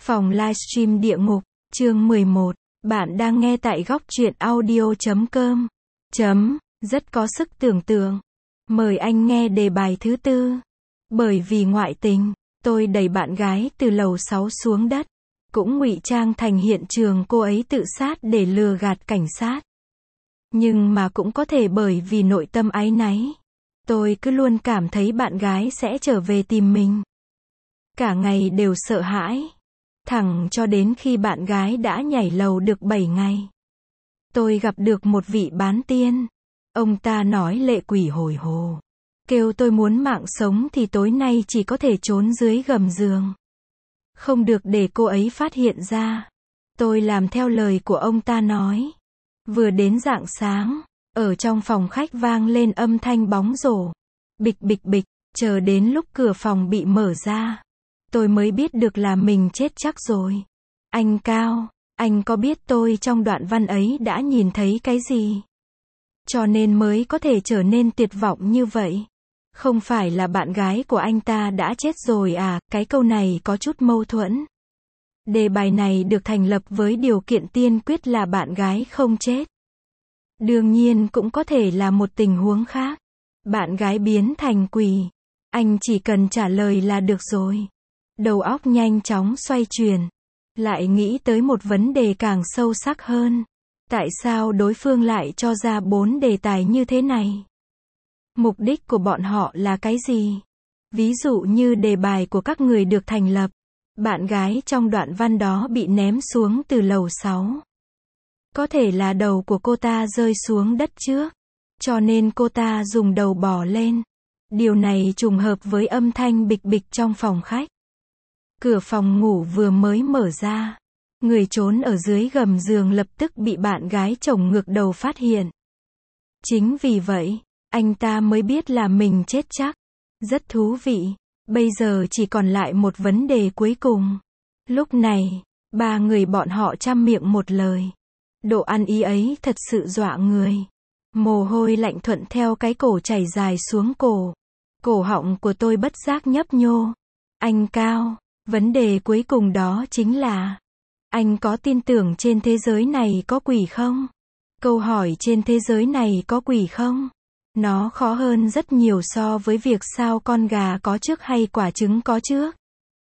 Phòng livestream địa ngục, chương 11. Bạn đang nghe tại góc truyện audio.com. Rất có sức tưởng tượng. Mời anh nghe đề bài thứ tư. Bởi vì ngoại tình, tôi đẩy bạn gái từ lầu 6 xuống đất, cũng ngụy trang thành hiện trường cô ấy tự sát để lừa gạt cảnh sát. Nhưng mà cũng có thể bởi vì nội tâm áy náy, tôi cứ luôn cảm thấy bạn gái sẽ trở về tìm mình. Cả ngày đều sợ hãi. Thẳng cho đến khi bạn gái đã nhảy lầu được 7 ngày. Tôi gặp được một vị bán tiên. Ông ta nói lệ quỷ hồi hồ. Kêu tôi muốn mạng sống thì tối nay chỉ có thể trốn dưới gầm giường. Không được để cô ấy phát hiện ra. Tôi làm theo lời của ông ta nói. Vừa đến rạng sáng, ở trong phòng khách vang lên âm thanh bóng rổ. Bịch bịch bịch, chờ đến lúc cửa phòng bị mở ra. Tôi mới biết được là mình chết chắc rồi. Anh Cao, anh có biết tôi trong đoạn văn ấy đã nhìn thấy cái gì? Cho nên mới có thể trở nên tuyệt vọng như vậy. Không phải là bạn gái của anh ta đã chết rồi à? Cái câu này có chút mâu thuẫn. Đề bài này được thành lập với điều kiện tiên quyết là bạn gái không chết. Đương nhiên cũng có thể là một tình huống khác. Bạn gái biến thành quỷ. Anh chỉ cần trả lời là được rồi. Đầu óc nhanh chóng xoay chuyển. Lại nghĩ tới một vấn đề càng sâu sắc hơn. Tại sao đối phương lại cho ra 4 đề tài như thế này? Mục đích của bọn họ là cái gì? Ví dụ như đề bài của các người được thành lập. Bạn gái trong đoạn văn đó bị ném xuống từ lầu 6. Có thể là đầu của cô ta rơi xuống đất trước. Cho nên cô ta dùng đầu bò lên. Điều này trùng hợp với âm thanh bịch bịch trong phòng khách. Cửa phòng ngủ vừa mới mở ra. Người trốn ở dưới gầm giường lập tức bị bạn gái chồng ngược đầu phát hiện. Chính vì vậy, anh ta mới biết là mình chết chắc. Rất thú vị. Bây giờ chỉ còn lại một vấn đề cuối cùng. Lúc này, ba người bọn họ trăm miệng một lời. Độ ăn ý ấy thật sự dọa người. Mồ hôi lạnh thuận theo cái cổ chảy dài xuống cổ. Cổ họng của tôi bất giác nhấp nhô. Anh Cao, vấn đề cuối cùng đó chính là, anh có tin tưởng trên thế giới này có quỷ không? Câu hỏi trên thế giới này có quỷ không? Nó khó hơn rất nhiều so với việc sao con gà có trước hay quả trứng có trước.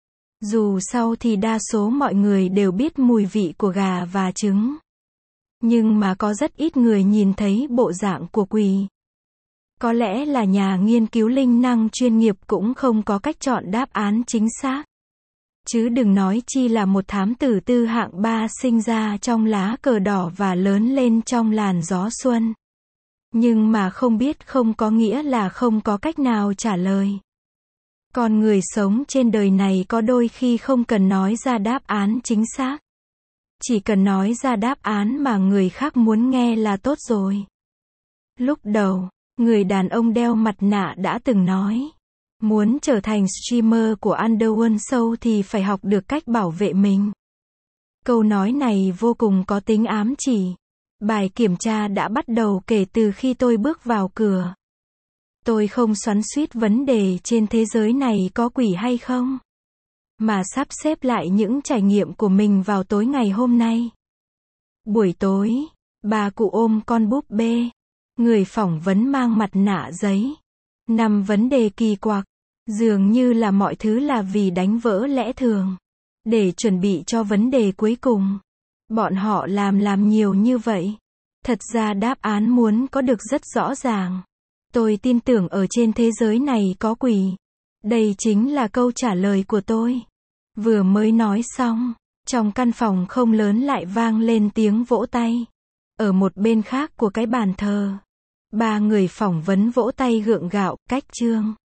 Dù sao thì đa số mọi người đều biết mùi vị của gà và trứng. Nhưng mà có rất ít người nhìn thấy bộ dạng của quỷ. Có lẽ là nhà nghiên cứu linh năng chuyên nghiệp cũng không có cách chọn đáp án chính xác. Chứ đừng nói chi là một thám tử tư hạng 3 sinh ra trong lá cờ đỏ và lớn lên trong làn gió xuân. Nhưng mà không biết không có nghĩa là không có cách nào trả lời. Con người sống trên đời này có đôi khi không cần nói ra đáp án chính xác. Chỉ cần nói ra đáp án mà người khác muốn nghe là tốt rồi. Lúc đầu, người đàn ông đeo mặt nạ đã từng nói. Muốn trở thành streamer của Underworld Show thì phải học được cách bảo vệ mình. Câu nói này vô cùng có tính ám chỉ. Bài kiểm tra đã bắt đầu kể từ khi tôi bước vào cửa. Tôi không xoắn xuýt vấn đề trên thế giới này có quỷ hay không, mà sắp xếp lại những trải nghiệm của mình vào tối ngày hôm nay. Buổi tối, bà cụ ôm con búp bê. Người phỏng vấn mang mặt nạ giấy. 5 vấn đề kỳ quặc. Dường như là mọi thứ là vì đánh vỡ lẽ thường. Để chuẩn bị cho vấn đề cuối cùng. Bọn họ làm nhiều như vậy. Thật ra đáp án muốn có được rất rõ ràng. Tôi tin tưởng ở trên thế giới này có quỷ. Đây chính là câu trả lời của tôi. Vừa mới nói xong, trong căn phòng không lớn lại vang lên tiếng vỗ tay. Ở một bên khác của cái bàn thờ, 3 người phỏng vấn vỗ tay gượng gạo, cách chương.